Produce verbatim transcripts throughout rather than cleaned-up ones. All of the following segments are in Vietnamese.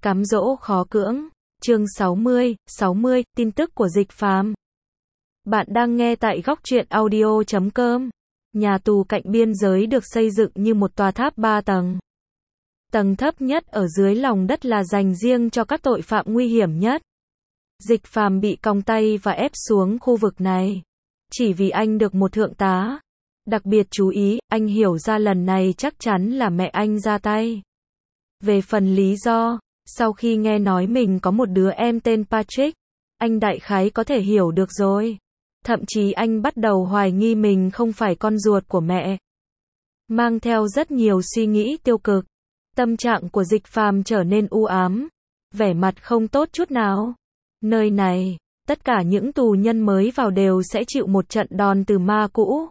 Cám dỗ khó cưỡng. Chương sáu mươi, sáu mươi, tin tức của Dịch Phàm. Bạn đang nghe tại góc truyện audio chấm com. Nhà tù cạnh biên giới được xây dựng như một tòa tháp ba tầng. Tầng thấp nhất ở dưới lòng đất là dành riêng cho các tội phạm nguy hiểm nhất. Dịch Phàm bị còng tay và ép xuống khu vực này. Chỉ vì anh được một thượng tá đặc biệt chú ý, anh hiểu ra lần này chắc chắn là mẹ anh ra tay. Về phần lý do, sau khi nghe nói mình có một đứa em tên Patrick, anh đại khái có thể hiểu được rồi. Thậm chí anh bắt đầu hoài nghi mình không phải con ruột của mẹ. Mang theo rất nhiều suy nghĩ tiêu cực, tâm trạng của Dịch Phàm trở nên u ám, vẻ mặt không tốt chút nào. Nơi này, tất cả những tù nhân mới vào đều sẽ chịu một trận đòn từ ma cũ.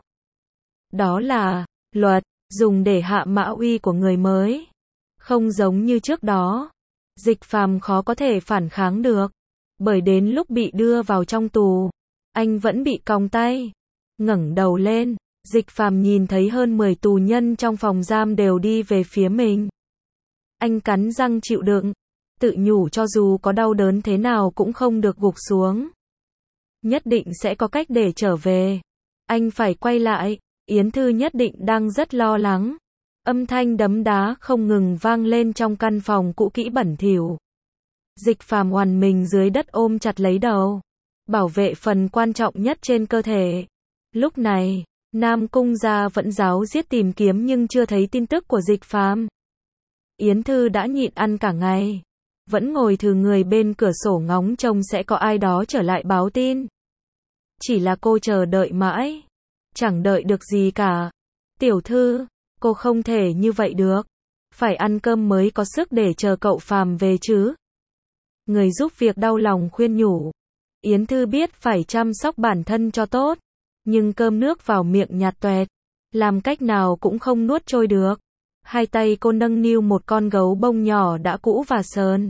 Đó là luật dùng để hạ mã uy của người mới. Không giống như trước đó, Dịch Phàm khó có thể phản kháng được, bởi đến lúc bị đưa vào trong tù, anh vẫn bị còng tay. Ngẩng đầu lên, Dịch Phàm nhìn thấy hơn mười tù nhân trong phòng giam đều đi về phía mình. Anh cắn răng chịu đựng, tự nhủ cho dù có đau đớn thế nào cũng không được gục xuống. Nhất định sẽ có cách để trở về. Anh phải quay lại. Yến Thư nhất định đang rất lo lắng. Âm thanh đấm đá không ngừng vang lên trong căn phòng cũ kỹ bẩn thỉu. Dịch Phàm oằn mình dưới đất ôm chặt lấy đầu, bảo vệ phần quan trọng nhất trên cơ thể. Lúc này, Nam Cung gia vẫn ráo riết tìm kiếm nhưng chưa thấy tin tức của Dịch Phàm. Yến Thư đã nhịn ăn cả ngày, vẫn ngồi thừ người bên cửa sổ ngóng trông sẽ có ai đó trở lại báo tin. Chỉ là cô chờ đợi mãi, chẳng đợi được gì cả. Tiểu Thư, cô không thể như vậy được. Phải ăn cơm mới có sức để chờ cậu Phàm về chứ. Người giúp việc đau lòng khuyên nhủ. Yến Thư biết phải chăm sóc bản thân cho tốt, nhưng cơm nước vào miệng nhạt toẹt, làm cách nào cũng không nuốt trôi được. Hai tay cô nâng niu một con gấu bông nhỏ đã cũ và sờn.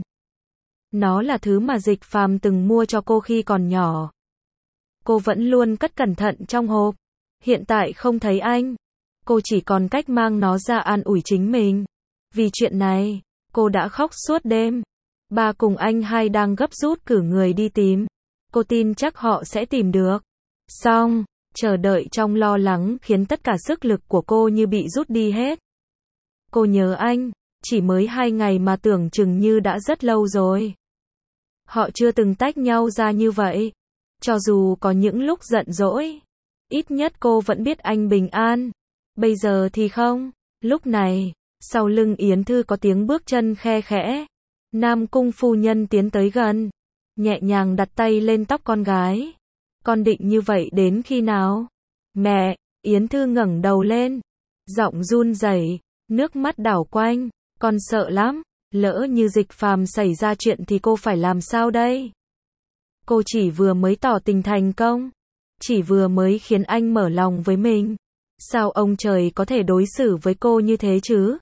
Nó là thứ mà Dịch Phàm từng mua cho cô khi còn nhỏ. Cô vẫn luôn cất cẩn thận trong hộp. Hiện tại không thấy anh, cô chỉ còn cách mang nó ra an ủi chính mình. Vì chuyện này, cô đã khóc suốt đêm. Ba cùng anh hai đang gấp rút cử người đi tìm. Cô tin chắc họ sẽ tìm được. Xong, chờ đợi trong lo lắng khiến tất cả sức lực của cô như bị rút đi hết. Cô nhớ anh, chỉ mới hai ngày mà tưởng chừng như đã rất lâu rồi. Họ chưa từng tách nhau ra như vậy. Cho dù có những lúc giận dỗi, ít nhất cô vẫn biết anh bình an. Bây giờ thì không. Lúc này, sau lưng Yến Thư có tiếng bước chân khe khẽ. Nam Cung phu nhân tiến tới gần, nhẹ nhàng đặt tay lên tóc con gái. Con định như vậy đến khi nào? Mẹ, Yến Thư ngẩng đầu lên, giọng run rẩy, nước mắt đảo quanh. Con sợ lắm, lỡ như Dịch Phàm xảy ra chuyện thì cô phải làm sao đây? Cô chỉ vừa mới tỏ tình thành công, chỉ vừa mới khiến anh mở lòng với mình. Sao ông trời có thể đối xử với cô như thế chứ?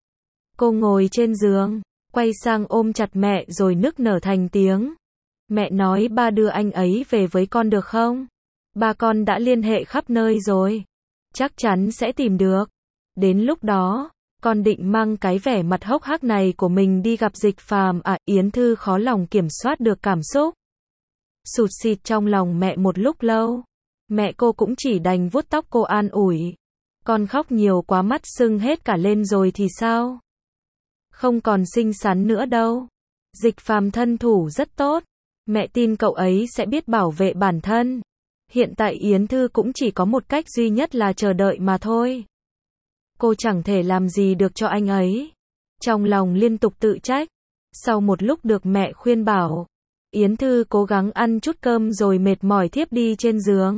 Cô ngồi trên giường, quay sang ôm chặt mẹ rồi nức nở thành tiếng. Mẹ nói ba đưa anh ấy về với con được không? Ba con đã liên hệ khắp nơi rồi, chắc chắn sẽ tìm được. Đến lúc đó, con định mang cái vẻ mặt hốc hác này của mình đi gặp Dịch Phàm à? Yến Thư khó lòng kiểm soát được cảm xúc, sụt sịt trong lòng mẹ một lúc lâu. Mẹ cô cũng chỉ đành vuốt tóc cô an ủi. Con khóc nhiều quá mắt sưng hết cả lên rồi thì sao? Không còn xinh xắn nữa đâu. Dịch Phàm thân thủ rất tốt. Mẹ tin cậu ấy sẽ biết bảo vệ bản thân. Hiện tại Yến Thư cũng chỉ có một cách duy nhất là chờ đợi mà thôi. Cô chẳng thể làm gì được cho anh ấy. Trong lòng liên tục tự trách. Sau một lúc được mẹ khuyên bảo, Yến Thư cố gắng ăn chút cơm rồi mệt mỏi thiếp đi trên giường.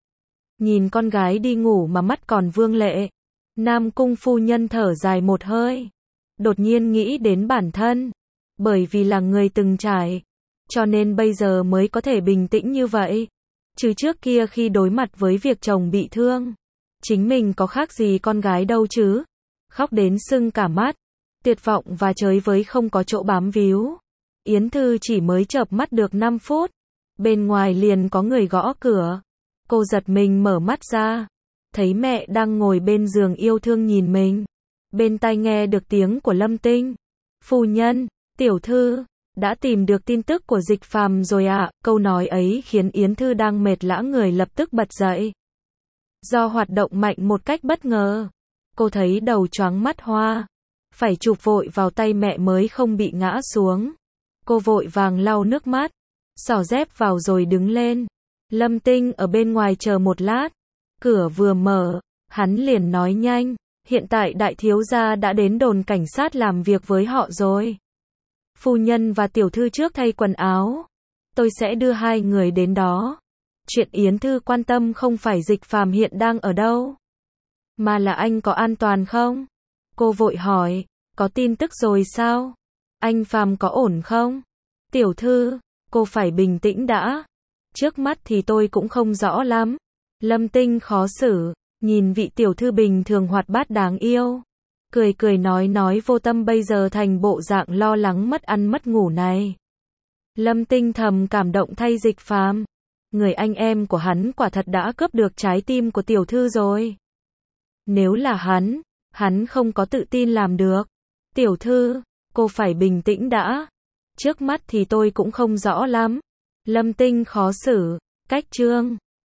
Nhìn con gái đi ngủ mà mắt còn vương lệ, Nam Cung phu nhân thở dài một hơi. Đột nhiên nghĩ đến bản thân. Bởi vì là người từng trải, cho nên bây giờ mới có thể bình tĩnh như vậy. Chứ trước kia khi đối mặt với việc chồng bị thương, chính mình có khác gì con gái đâu chứ. Khóc đến sưng cả mắt, tuyệt vọng và chới với không có chỗ bám víu. Yến Thư chỉ mới chợp mắt được năm phút, bên ngoài liền có người gõ cửa. Cô giật mình mở mắt ra, thấy mẹ đang ngồi bên giường yêu thương nhìn mình. Bên tai nghe được tiếng của Lâm Tinh. Phu nhân, Tiểu thư, đã tìm được tin tức của Dịch Phàm rồi ạ. Câu nói ấy khiến Yến Thư đang mệt lả người lập tức bật dậy. Do hoạt động mạnh một cách bất ngờ, cô thấy đầu choáng mắt hoa. Phải chụp vội vào tay mẹ mới không bị ngã xuống. Cô vội vàng lau nước mắt, xỏ dép vào rồi đứng lên. Lâm Tinh ở bên ngoài chờ một lát. Cửa vừa mở, hắn liền nói nhanh, hiện tại đại thiếu gia đã đến đồn cảnh sát làm việc với họ rồi. Phu nhân và tiểu thư trước thay quần áo. Tôi sẽ đưa hai người đến đó. Chuyện Yến Thư quan tâm không phải Dịch Phàm hiện đang ở đâu, mà là anh có an toàn không? Cô vội hỏi, có tin tức rồi sao? Anh Phàm có ổn không? Tiểu thư, cô phải bình tĩnh đã. Trước mắt thì tôi cũng không rõ lắm. Lâm Tinh khó xử, nhìn vị tiểu thư bình thường hoạt bát đáng yêu. Cười cười nói nói vô tâm bây giờ thành bộ dạng lo lắng mất ăn mất ngủ này. Lâm Tinh thầm cảm động thay Dịch Phàm. Người anh em của hắn quả thật đã cướp được trái tim của tiểu thư rồi. Nếu là hắn, hắn không có tự tin làm được. Tiểu thư, cô phải bình tĩnh đã. Trước mắt thì tôi cũng không rõ lắm. Lâm Tinh khó xử, cách trương.